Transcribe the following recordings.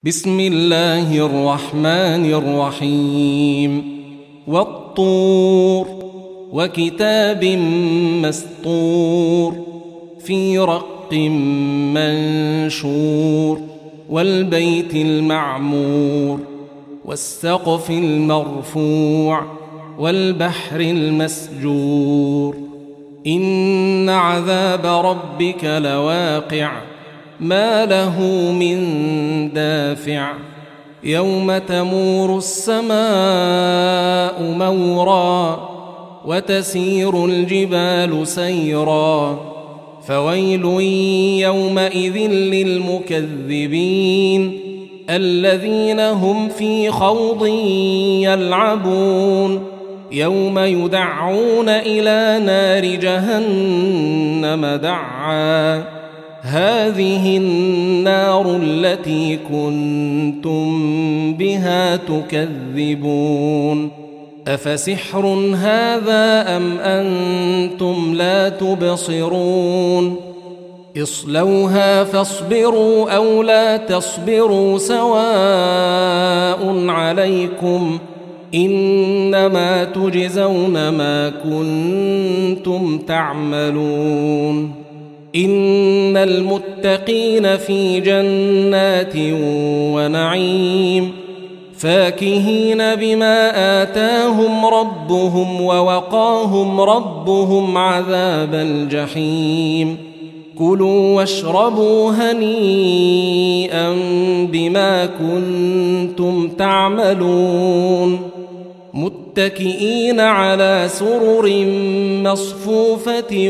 بسم الله الرحمن الرحيم والطور وكتاب مسطور في رق منشور والبيت المعمور والسقف المرفوع والبحر المسجور إن عذاب ربك لواقع ما له من دافع يوم تمور السماء مورا وتسير الجبال سيرا فويل يومئذ للمكذبين الذين هم في خوض يلعبون يوم يدعون إلى نار جهنم دعا هذه النار التي كنتم بها تكذبون أفسحر هذا أم أنتم لا تبصرون اصلوها فاصبروا أو لا تصبروا سواء عليكم إنما تجزون ما كنتم تعملون إن المتقين في جنات ونعيم فاكهين بما آتاهم ربهم ووقاهم ربهم عذاب الجحيم كلوا واشربوا هنيئا بما كنتم تعملون متكئين على سرر مصفوفة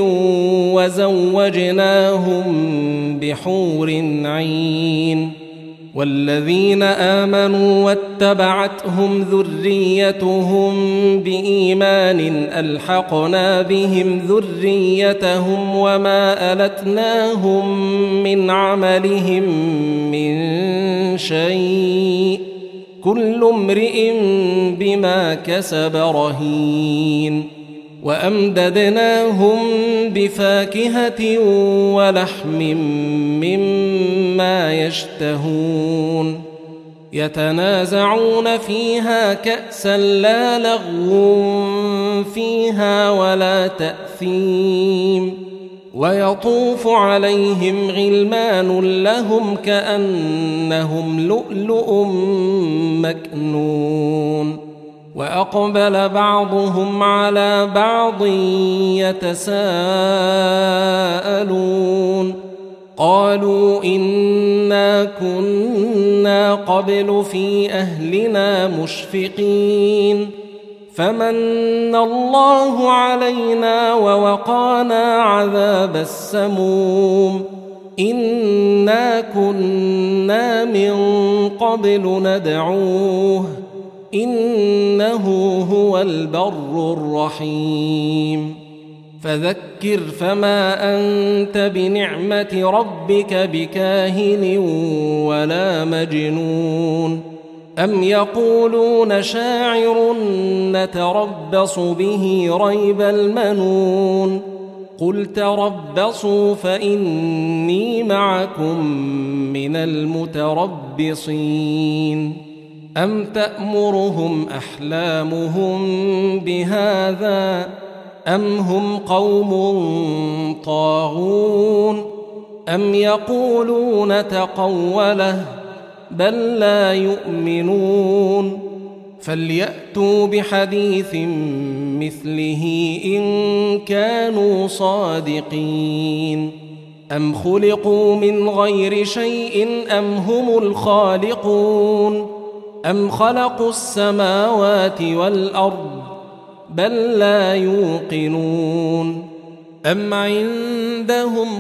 وزوجناهم بحور عين والذين آمنوا واتبعتهم ذريتهم بإيمان ألحقنا بهم ذريتهم وما ألتناهم من عملهم من شيء كل امرئ بما كسب رهين وأمددناهم بفاكهة ولحم مما يشتهون يتنازعون فيها كأسا لا لغو فيها ولا تأثيم ويطوف عليهم غلمان لهم كأنهم لؤلؤ مكنون وأقبل بعضهم على بعض يتساءلون قالوا إنا كنا قبل في أهلنا مشفقين فمن الله علينا ووقانا عذاب السموم إنا كنا من قبل ندعوه إنه هو البر الرحيم فذكر فما أنت بنعمة ربك بكاهن ولا مجنون أم يقولون شاعر نتربص به ريب المنون قل تربصوا فإني معكم من المتربصين أم تأمرهم أحلامهم بهذا أم هم قوم طاغون أم يقولون تقوله بل لا يؤمنون فليأتوا بحديث مثله إن كانوا صادقين أم خلقوا من غير شيء أم هم الخالقون أم خلقوا السماوات والأرض بل لا يوقنون أم عندهم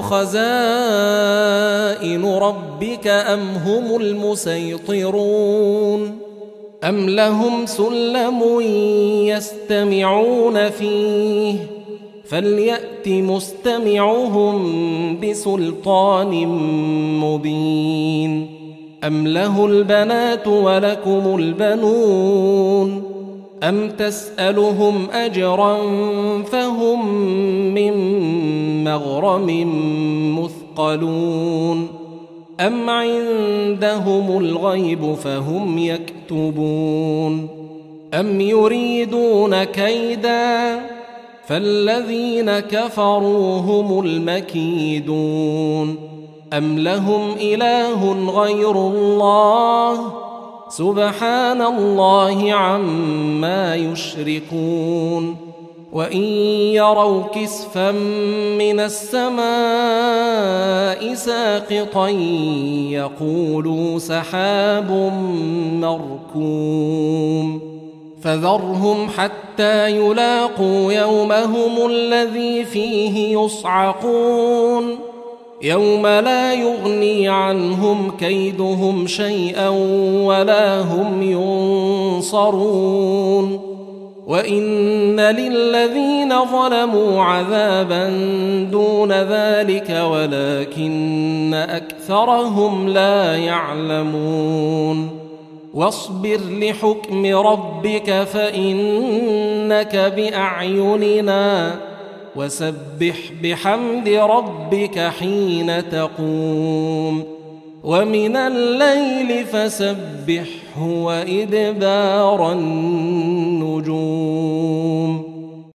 خزائن ربك أم هم المسيطرون أم لهم سلم يستمعون فيه فليأت مستمعهم بسلطان مبين أم له البنات ولكم البنون أم تسألهم أجرا فهم من مغرم مثقلون أم عندهم الغيب فهم يكتبون أم يريدون كيدا فالذين كفروا هم المكيدون أم لهم إله غير الله سبحان الله عما يشركون وإن يروا كسفا من السماء ساقطا يقولوا سحاب مركوم فذرهم حتى يلاقوا يومهم الذي فيه يصعقون يوم لا يغني عنهم كيدهم شيئا ولا هم ينصرون وإن للذين ظلموا عذابا دون ذلك ولكن أكثرهم لا يعلمون واصبر لحكم ربك فإنك بأعيننا وسبح بحمد ربك حين تقوم ومن الليل فسبحه وإدبار النجوم